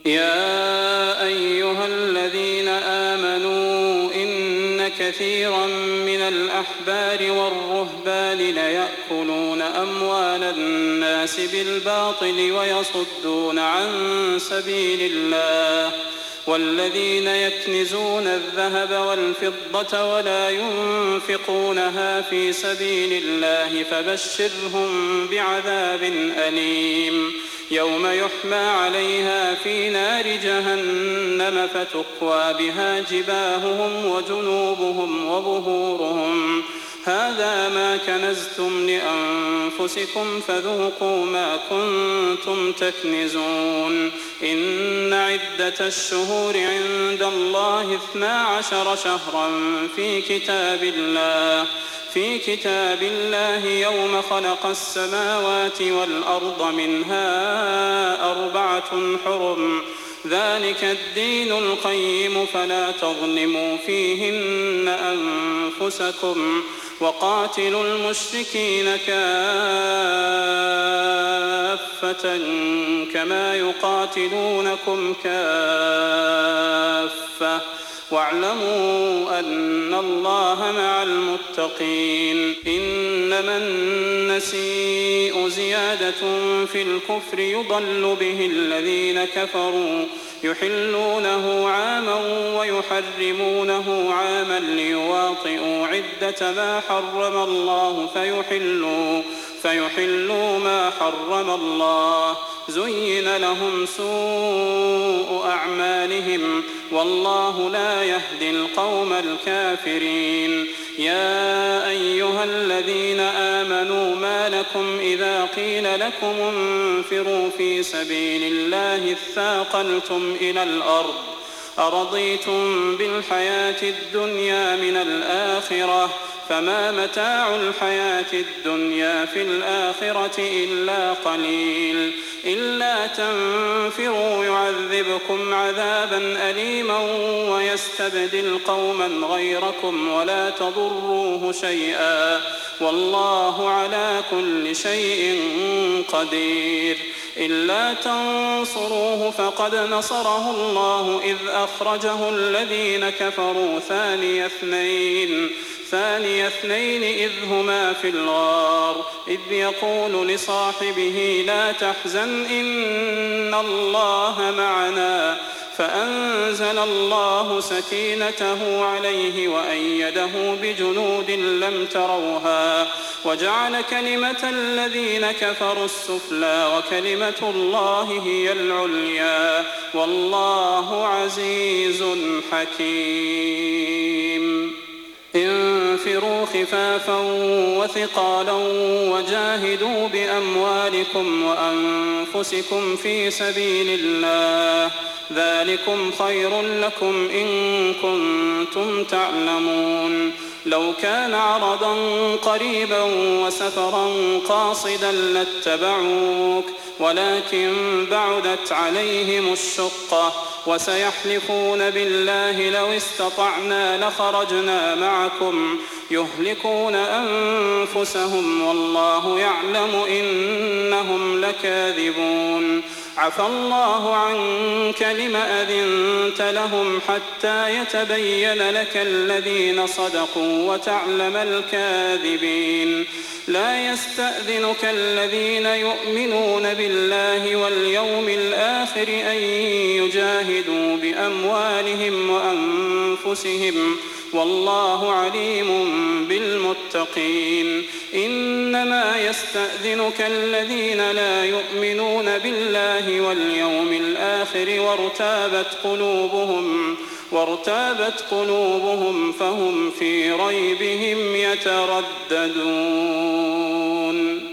يا أيها الذين آمنوا إن كثيرا من الأحبار والرهبان ليأكلون أموال الناس بالباطل ويصدون عن سبيل الله والذين يكنزون الذهب والفضة ولا ينفقونها في سبيل الله فبشرهم بعذاب أليم يوم يحمى عليها في نار جهنم فتكوى بها جباههم وجنوبهم وظهورهم هذا ما كنزتم لأنفسكم فذوقوا ما كنتم تكنزون إن عدة الشهور عند الله 12 شهرا في كتاب الله يوم خلق السماوات والأرض منها 4 حرم ذلك الدين القيم فلا تظلموا فيهن أنفسكم وقاتلوا المشركين كافة كما يقاتلونكم كافة واعلموا أن الله مع المتقين إنما النسيء زيادة في الكفر يضل به الذين كفروا يحلونه عاما ويحرمونه عاما ليواطئوا عدة ما حرم الله فيحلوا ما حرم الله زين لهم سوء أعمالهم والله لا يهدي القوم الكافرين يا أيها الذين آمنوا ما لكم إذا قيل لكم انفروا في سبيل الله اثاقلتم إلى الأرض أرضيتم بالحياة الدنيا من الآخرة فما متاع الحياة الدنيا في الآخرة إلا قليل إلا تنفروا يعذبكم عذابا أليما ويستبدل قوما غيركم ولا تضروه شيئا والله على كل شيء قدير إلا تنصروه فقد نصره الله إذ أخرجه الذين كفروا ثاني اثنين إذ هما في الغار إذ يقول لصاحبه لا تحزن إن الله معنا فأنزل الله سكينته عليه وأيده بجنود لم تروها وجعل كلمة الذين كفروا السفلى وكلمة الله هي العليا والله عزيز حكيم انفروا خفافا وثقالا وجاهدوا بأموالكم وأنفسكم في سبيل الله ذلكم خير لكم إن كنتم تعلمون لو كان عرضا قريبا وسفرا قاصدا لاتبعوك ولكن بعدت عليهم الشقة وسيحلفون بالله لو استطعنا لخرجنا معكم يهلكون أنفسهم والله يعلم إنهم لكاذبون عفى الله عنك لم أذنت لهم حتى يتبين لك الذين صدقوا وتعلم الكاذبين لا يستأذنك الذين يؤمنون بالله واليوم الآخر أن يجاهدوا بأموالهم وأنفسهم والله عليم بالمتقين إنما يستأذنك الذين لا يؤمنون بالله واليوم الآخر وارتابت قلوبهم فهم في ريبهم يترددون